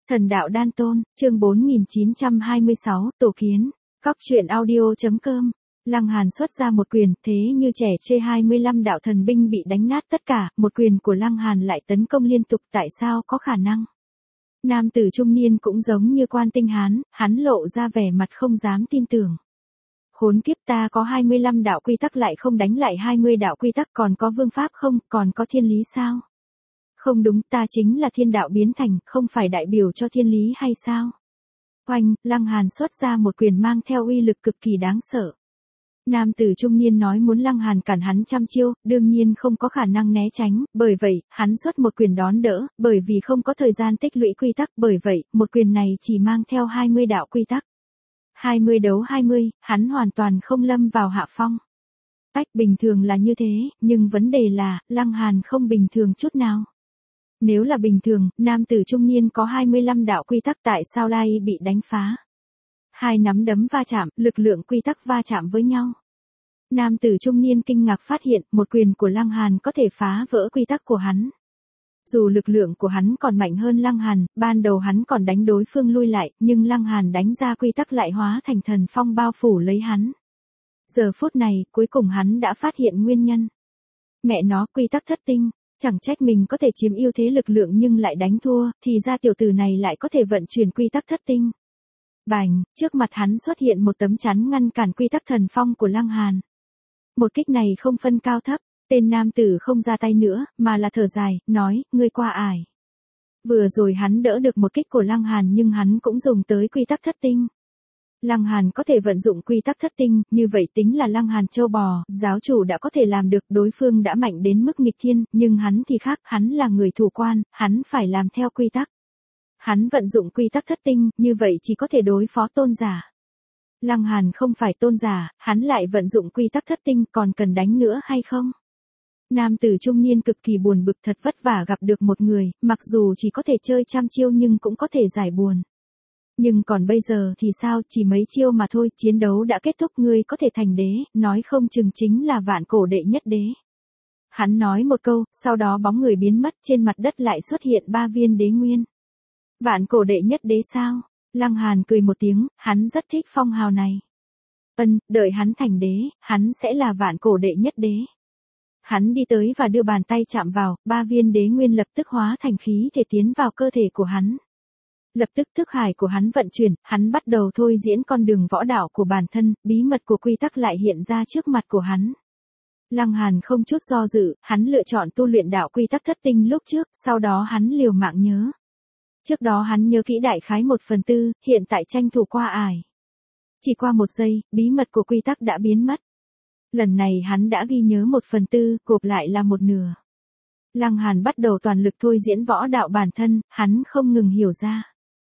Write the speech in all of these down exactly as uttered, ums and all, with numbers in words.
Thần đạo đan tôn, chương bốn nghìn chín trăm hai mươi sáu, tổ kiến. Cóc truyện audio.com. Lăng Hàn xuất ra một quyền, thế như trẻ trê hai mươi lăm đạo thần binh bị đánh nát tất cả, một quyền của Lăng Hàn lại tấn công liên tục, tại sao có khả năng? Nam tử trung niên cũng giống như Quan Tinh Hán, hắn lộ ra vẻ mặt không dám tin tưởng. Khốn kiếp, ta có hai mươi lăm đạo quy tắc lại không đánh lại hai mươi đạo quy tắc, còn có vương pháp không, còn có thiên lý sao? Không đúng, ta chính là thiên đạo biến thành, không phải đại biểu cho thiên lý hay sao? Oanh, Lăng Hàn xuất ra một quyền mang theo uy lực cực kỳ đáng sợ. Nam tử trung niên nói muốn Lăng Hàn cản hắn trăm chiêu, đương nhiên không có khả năng né tránh, bởi vậy, hắn xuất một quyền đón đỡ, bởi vì không có thời gian tích lũy quy tắc, bởi vậy, một quyền này chỉ mang theo hai mươi đạo quy tắc. hai mươi đấu hai mươi, hắn hoàn toàn không lâm vào hạ phong. Ách, bình thường là như thế, nhưng vấn đề là, Lăng Hàn không bình thường chút nào. Nếu là bình thường, nam tử trung niên có hai mươi lăm đạo quy tắc, tại sao lại bị đánh phá? Hai nắm đấm va chạm, lực lượng quy tắc va chạm với nhau. Nam tử trung niên kinh ngạc phát hiện, một quyền của Lăng Hàn có thể phá vỡ quy tắc của hắn. Dù lực lượng của hắn còn mạnh hơn Lăng Hàn, ban đầu hắn còn đánh đối phương lui lại, nhưng Lăng Hàn đánh ra quy tắc lại hóa thành thần phong bao phủ lấy hắn. Giờ phút này, cuối cùng hắn đã phát hiện nguyên nhân. Mẹ nó, quy tắc thất tinh. Chẳng trách mình có thể chiếm ưu thế lực lượng nhưng lại đánh thua, thì ra tiểu tử này lại có thể vận chuyển quy tắc thất tinh. Bành, trước mặt hắn xuất hiện một tấm chắn ngăn cản quy tắc thần phong của Lăng Hàn. Một kích này không phân cao thấp, tên nam tử không ra tay nữa, mà là thở dài, nói, ngươi qua ải. Vừa rồi hắn đỡ được một kích của Lăng Hàn nhưng hắn cũng dùng tới quy tắc thất tinh. Lăng Hàn có thể vận dụng quy tắc thất tinh, như vậy tính là Lăng Hàn châu bò, giáo chủ đã có thể làm được, đối phương đã mạnh đến mức nghịch thiên, nhưng hắn thì khác, hắn là người thủ quan, hắn phải làm theo quy tắc. Hắn vận dụng quy tắc thất tinh, như vậy chỉ có thể đối phó tôn giả. Lăng Hàn không phải tôn giả, hắn lại vận dụng quy tắc thất tinh, còn cần đánh nữa hay không? Nam tử trung niên cực kỳ buồn bực, thật vất vả gặp được một người, mặc dù chỉ có thể chơi trăm chiêu nhưng cũng có thể giải buồn. Nhưng còn bây giờ thì sao, chỉ mấy chiêu mà thôi, chiến đấu đã kết thúc, ngươi có thể thành đế, nói không chừng chính là vạn cổ đệ nhất đế. Hắn nói một câu, sau đó bóng người biến mất, trên mặt đất lại xuất hiện ba viên đế nguyên. Vạn cổ đệ nhất đế sao? Lăng Hàn cười một tiếng, hắn rất thích phong hào này. Ân, đợi hắn thành đế, hắn sẽ là vạn cổ đệ nhất đế. Hắn đi tới và đưa bàn tay chạm vào, ba viên đế nguyên lập tức hóa thành khí thể tiến vào cơ thể của hắn. Lập tức thức hải của hắn vận chuyển, hắn bắt đầu thôi diễn con đường võ đạo của bản thân, bí mật của quy tắc lại hiện ra trước mặt của hắn. Lăng Hàn không chút do dự, hắn lựa chọn tu luyện đạo quy tắc thất tinh lúc trước, sau đó hắn liều mạng nhớ. Trước đó hắn nhớ kỹ đại khái một phần tư, hiện tại tranh thủ qua ải. Chỉ qua một giây, bí mật của quy tắc đã biến mất. Lần này hắn đã ghi nhớ một phần tư, gộp lại là một nửa. Lăng Hàn bắt đầu toàn lực thôi diễn võ đạo bản thân, hắn không ngừng hiểu ra.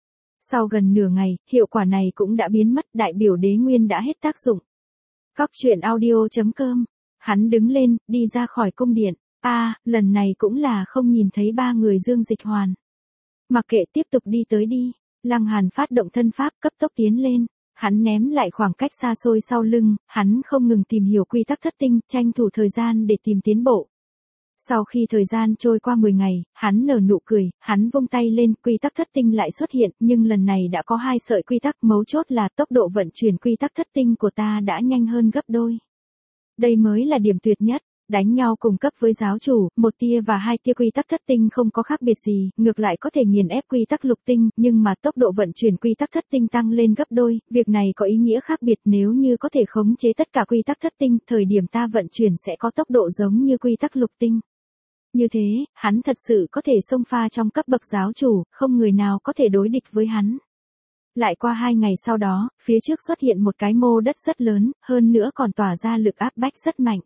Sau gần nửa ngày, hiệu quả này cũng đã biến mất, đại biểu đế nguyên đã hết tác dụng. Cóc truyện audio.com. Hắn đứng lên, đi ra khỏi cung điện. A, à, lần này cũng là không nhìn thấy ba người Dương Dịch Hoàn. Mặc kệ, tiếp tục đi tới đi. Lăng Hàn phát động thân pháp, cấp tốc tiến lên. Hắn ném lại khoảng cách xa xôi sau lưng, hắn không ngừng tìm hiểu quy tắc thất tinh, tranh thủ thời gian để tìm tiến bộ. Sau khi thời gian trôi qua mười ngày, hắn nở nụ cười, hắn vung tay lên, quy tắc thất tinh lại xuất hiện, nhưng lần này đã có hai sợi quy tắc, mấu chốt là tốc độ vận chuyển quy tắc thất tinh của ta đã nhanh hơn gấp đôi. Đây mới là điểm tuyệt nhất, đánh nhau cùng cấp với giáo chủ, một tia và hai tia quy tắc thất tinh không có khác biệt gì, ngược lại có thể nghiền ép quy tắc lục tinh, nhưng mà tốc độ vận chuyển quy tắc thất tinh tăng lên gấp đôi, việc này có ý nghĩa khác biệt, nếu như có thể khống chế tất cả quy tắc thất tinh, thời điểm ta vận chuyển sẽ có tốc độ giống như quy tắc lục tinh. Như thế, hắn thật sự có thể xông pha trong cấp bậc giáo chủ, không người nào có thể đối địch với hắn. Lại qua hai ngày sau đó, phía trước xuất hiện một cái mô đất rất lớn, hơn nữa còn tỏa ra lực áp bách rất mạnh.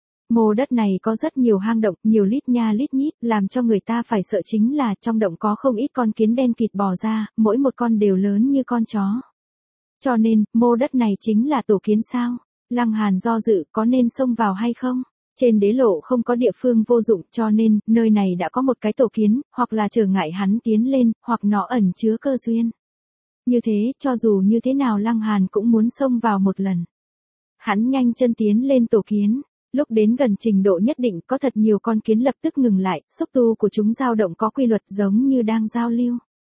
Mô đất này có rất nhiều hang động, nhiều lít nha lít nhít, làm cho người ta phải sợ chính là trong động có không ít con kiến đen kịt bò ra, mỗi một con đều lớn như con chó. Cho nên, mô đất này chính là tổ kiến sao? Lăng Hàn do dự, có nên xông vào hay không? Trên đế lộ không có địa phương vô dụng, cho nên, nơi này đã có một cái tổ kiến, hoặc là trở ngại hắn tiến lên, hoặc nó ẩn chứa cơ duyên. Như thế, cho dù như thế nào Lăng Hàn cũng muốn xông vào một lần. Hắn nhanh chân tiến lên tổ kiến. Lúc đến gần trình độ nhất định có thật nhiều con kiến lập tức ngừng lại, xúc tu của chúng dao động có quy luật giống như đang giao lưu.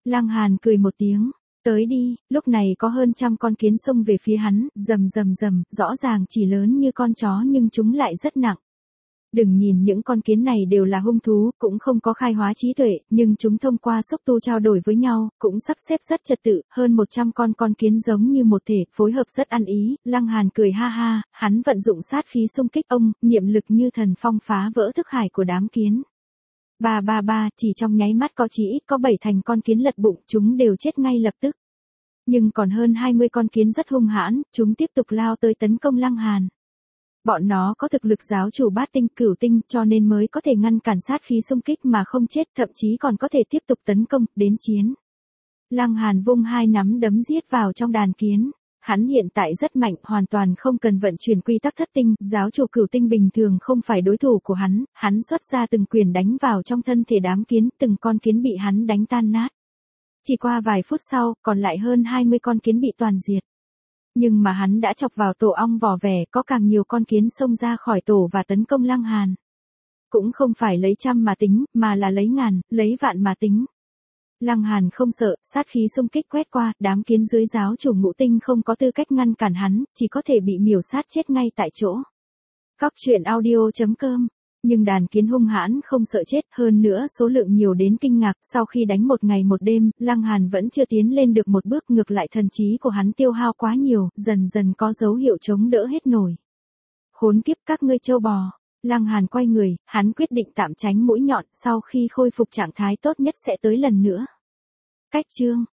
Lăng Hàn cười một tiếng, tới đi, lúc này có hơn trăm con kiến xông về phía hắn, rầm rầm rầm, rõ ràng chỉ lớn như con chó nhưng chúng lại rất nặng. Đừng nhìn những con kiến này đều là hung thú, cũng không có khai hóa trí tuệ, nhưng chúng thông qua xúc tu trao đổi với nhau, cũng sắp xếp rất trật tự, hơn một trăm con con kiến giống như một thể, phối hợp rất ăn ý. Lăng Hàn cười ha ha, hắn vận dụng sát khí xung kích ông, niệm lực như thần phong phá vỡ thức hải của đám kiến. Ba ba ba, chỉ trong nháy mắt có chỉ ít có bảy thành con kiến lật bụng, chúng đều chết ngay lập tức. Nhưng còn hơn hai mươi con kiến rất hung hãn, chúng tiếp tục lao tới tấn công Lăng Hàn. Bọn nó có thực lực giáo chủ bát tinh cửu tinh cho nên mới có thể ngăn cản sát khí xung kích mà không chết, thậm chí còn có thể tiếp tục tấn công, đến chiến. Lăng Hàn vung hai nắm đấm giết vào trong đàn kiến. Hắn hiện tại rất mạnh, hoàn toàn không cần vận chuyển quy tắc thất tinh, giáo chủ cửu tinh bình thường không phải đối thủ của hắn, hắn xuất ra từng quyền đánh vào trong thân thể đám kiến, từng con kiến bị hắn đánh tan nát. Chỉ qua vài phút sau, còn lại hơn hai mươi con kiến bị toàn diệt. Nhưng mà hắn đã chọc vào tổ ong vỏ vẽ, có càng nhiều con kiến xông ra khỏi tổ và tấn công Lăng Hàn. Cũng không phải lấy trăm mà tính, mà là lấy ngàn, lấy vạn mà tính. Lăng Hàn không sợ, sát khí xung kích quét qua, đám kiến dưới giáo chủ ngũ tinh không có tư cách ngăn cản hắn, chỉ có thể bị miểu sát chết ngay tại chỗ. Cóc truyện audio chấm com. Nhưng đàn kiến hung hãn không sợ chết, hơn nữa số lượng nhiều đến kinh ngạc, sau khi đánh một ngày một đêm, Lăng Hàn vẫn chưa tiến lên được một bước, ngược lại thần trí của hắn tiêu hao quá nhiều, dần dần có dấu hiệu chống đỡ hết nổi. Khốn kiếp các ngươi trâu bò. Lăng Hàn quay người, hắn quyết định tạm tránh mũi nhọn, sau khi khôi phục trạng thái tốt nhất sẽ tới lần nữa. Cách chương